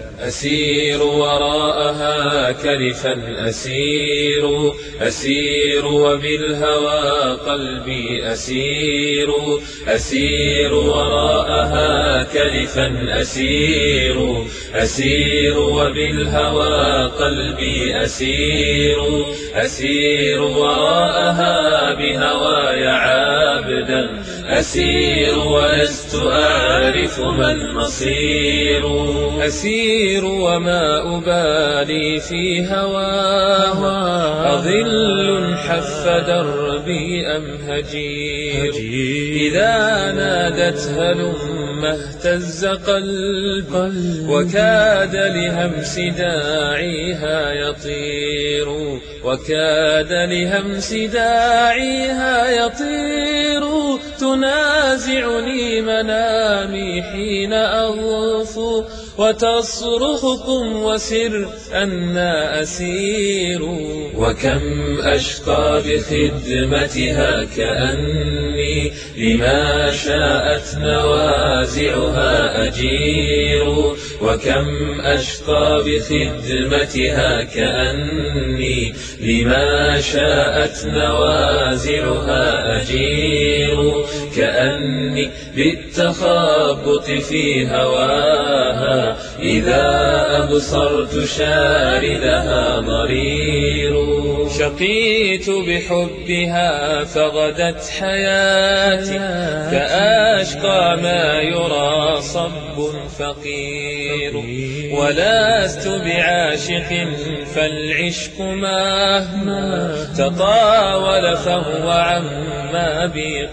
أسير وراءها كلفا أسير وبالهوى قلبي أسير وراءها كلفا أسير وبالهوى قلبي أسير وراءها بهواي عابدا أسير ولست أعرف ما المصير أسير وما أبالي في هواها أظل حف دربي أم هجير إذا نادت هلم اهتز قلبي وكاد لهمس داعيها يطير تنازعني منامي حين أغفو وتصرخكم وسر أنا أسير وكم أشقى بخدمتها كأني لما شاءت نوازعها أجير وكم أشقى بخدمتها كأني لما شاءت نوازعها أجير كأني بالتخبط في هواها إذا أبصرت شاردها ضرير شقيت بحبها فغدت حياتي كأشقى ما يرى صب فقير ولست بعاشق فالعشق مهما تطاول فهو عما بي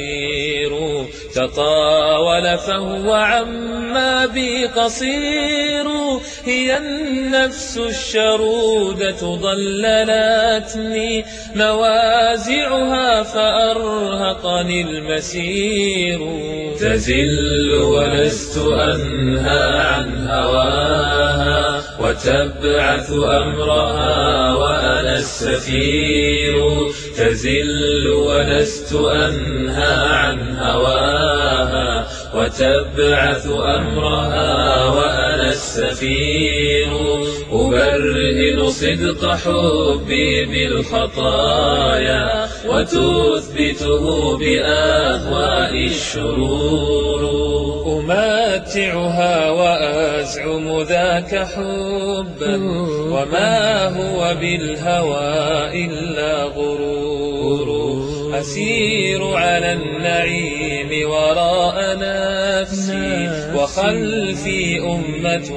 قصير هي النفس الشرودة ضللتني نوازعها فأرهقني المسير تزل ولست أنهى عن هواها وتبعث أمرها وأنا السفير تزل ولست أنهى عن هواها وتبعث أمرها وأنا السفير أبرهن صدق حبي بالخطايا وتثبته بأهواء الشرور أمتعها وأزعم ذاك حبا وما هو بالهوى إلا غرور أسير على النعيم وراء نفسي وخلفي أمة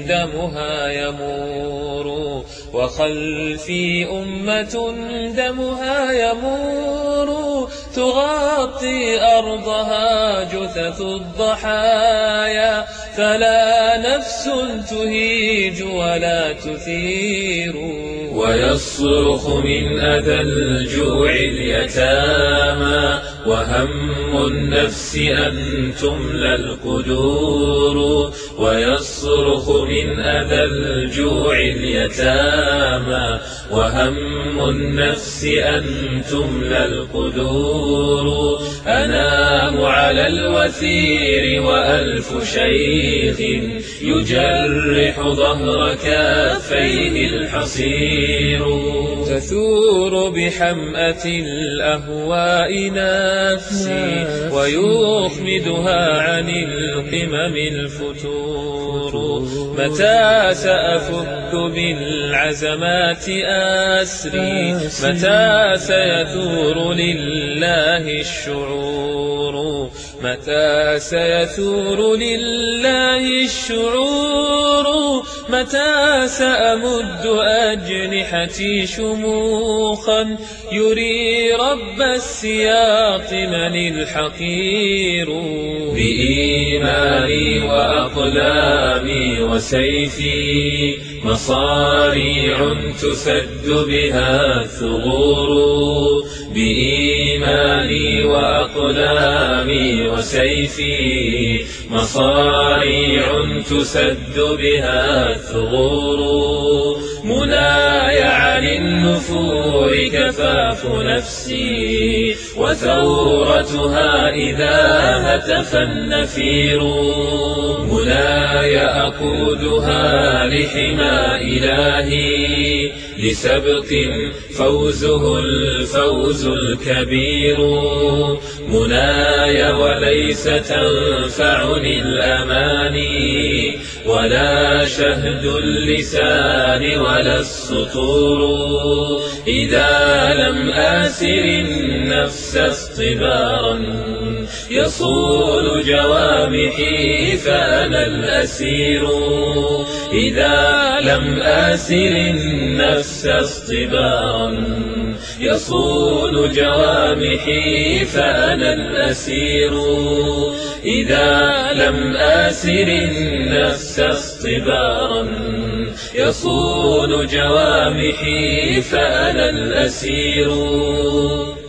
دمها يمور تغطي أرضها جثث الضحايا فلا نفس تهيج ولا تثير ويصرخ من أذى الجوع اليتامى وهم النفس أن تملى القدور ويصرخ من أذى الجوع اليتامى وهم النفس أن تملى القدور أنام على الوثير وألف شيخ يجرح ظهر كافيه الحصير تثور بحمأة الأهواء نفسي ويخمدها عن القمم الفتور متى سأفك بالعزمات أسري متى سيثور لله الشعور متى سأمد أجنحتي شموخا يري رب السياط من الحقير بإيماني وأقلامي وسيفي مصاريع تسد بها الثغور بإيماني وأقلامي وسيفي مصاريع تسد بها الثغور مناي عن النفور كفاف نفسي وثورتها إذا هتف النفير مناي أقودها لحمى إلهي لسبق فوزه الفوز الكبير مناي وليس تنفعني الأماني ولا شهد اللسان ولا السطور إذا لم آسر النفس اصطبارا يصول جوامحي فأنا الأسير إذا لم آسر النفس اصطبارا يصول جوامحي فأنا الأسير إذا لم آسر النفس اصطبارا يصون جوامحي فأنا الأسير